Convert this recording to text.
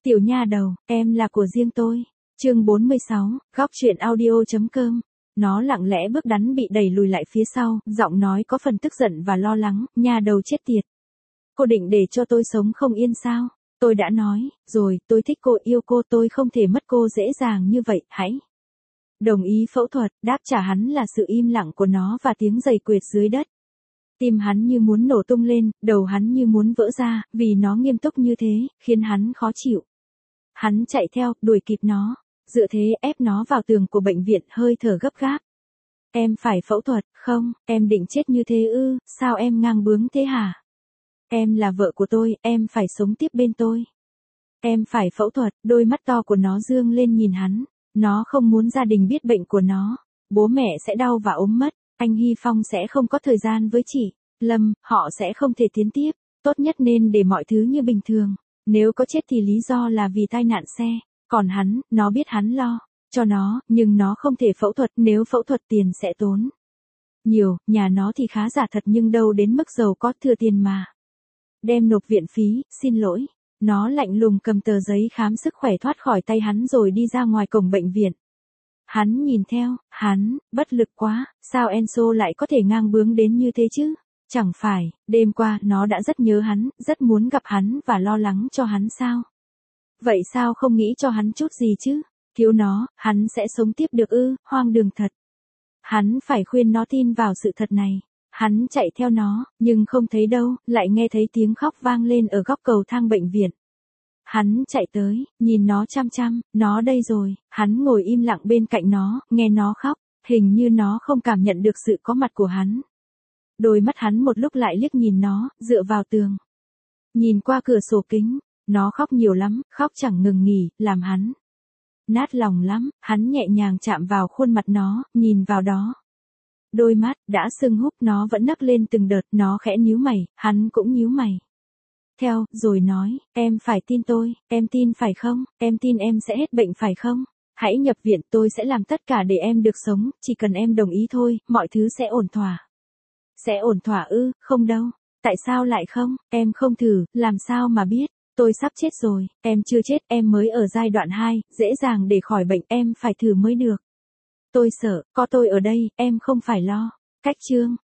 Tiểu nha đầu, em là của riêng tôi. Chương 46, góc truyện audio.com. Nó lặng lẽ bước đắn bị đẩy lùi lại phía sau, giọng nói có phần tức giận và lo lắng, nha đầu chết tiệt. Cô định để cho tôi sống không yên sao? Tôi đã nói, rồi, tôi thích cô, yêu cô, tôi không thể mất cô dễ dàng như vậy, hãy. Đồng ý phẫu thuật, đáp trả hắn là sự im lặng của nó và tiếng giày quệt dưới đất. Tim hắn như muốn nổ tung lên, đầu hắn như muốn vỡ ra, vì nó nghiêm túc như thế, khiến hắn khó chịu. Hắn chạy theo, đuổi kịp nó, dựa thế ép nó vào tường của bệnh viện, hơi thở gấp gáp. Em phải phẫu thuật, không, em định chết như thế ư, sao em ngang bướng thế hả? Em là vợ của tôi, em phải sống tiếp bên tôi. Em phải phẫu thuật, đôi mắt to của nó dương lên nhìn hắn. Nó không muốn gia đình biết bệnh của nó. Bố mẹ sẽ đau và ốm mất. Anh Hy Phong sẽ không có thời gian với chị Lâm, họ sẽ không thể tiến tiếp. Tốt nhất nên để mọi thứ như bình thường. Nếu có chết thì lý do là vì tai nạn xe. Còn hắn, nó biết hắn lo cho nó, nhưng nó không thể phẫu thuật, nếu phẫu thuật tiền sẽ tốn nhiều, nhà nó thì khá giả thật nhưng đâu đến mức giàu có thừa tiền mà. Đem nộp viện phí, xin lỗi. Nó lạnh lùng cầm tờ giấy khám sức khỏe thoát khỏi tay hắn rồi đi ra ngoài cổng bệnh viện. Hắn nhìn theo, hắn, bất lực quá, sao Enzo lại có thể ngang bướng đến như thế chứ? Chẳng phải, đêm qua nó đã rất nhớ hắn, rất muốn gặp hắn và lo lắng cho hắn sao? Vậy sao không nghĩ cho hắn chút gì chứ? Thiếu nó, hắn sẽ sống tiếp được ư, hoang đường thật. Hắn phải khuyên nó tin vào sự thật này. Hắn chạy theo nó, nhưng không thấy đâu, lại nghe thấy tiếng khóc vang lên ở góc cầu thang bệnh viện. Hắn chạy tới, nhìn nó chăm chăm, nó đây rồi, hắn ngồi im lặng bên cạnh nó, nghe nó khóc, hình như nó không cảm nhận được sự có mặt của hắn. Đôi mắt hắn một lúc lại liếc nhìn nó, dựa vào tường. Nhìn qua cửa sổ kính, nó khóc nhiều lắm, khóc chẳng ngừng nghỉ, làm hắn nát lòng lắm, hắn nhẹ nhàng chạm vào khuôn mặt nó, nhìn vào đó. Đôi mắt, đã sưng húp nó vẫn nấc lên từng đợt, nó khẽ nhíu mày, hắn cũng nhíu mày. Theo, rồi nói, em phải tin tôi, em tin phải không, em tin em sẽ hết bệnh phải không? Hãy nhập viện, tôi sẽ làm tất cả để em được sống, chỉ cần em đồng ý thôi, mọi thứ sẽ ổn thỏa. Sẽ ổn thỏa ư, không đâu. Tại sao lại không, em không thử, làm sao mà biết, tôi sắp chết rồi, em chưa chết, em mới ở giai đoạn 2, dễ dàng để khỏi bệnh, em phải thử mới được. Tôi sợ, có tôi ở đây, em không phải lo. Cách chương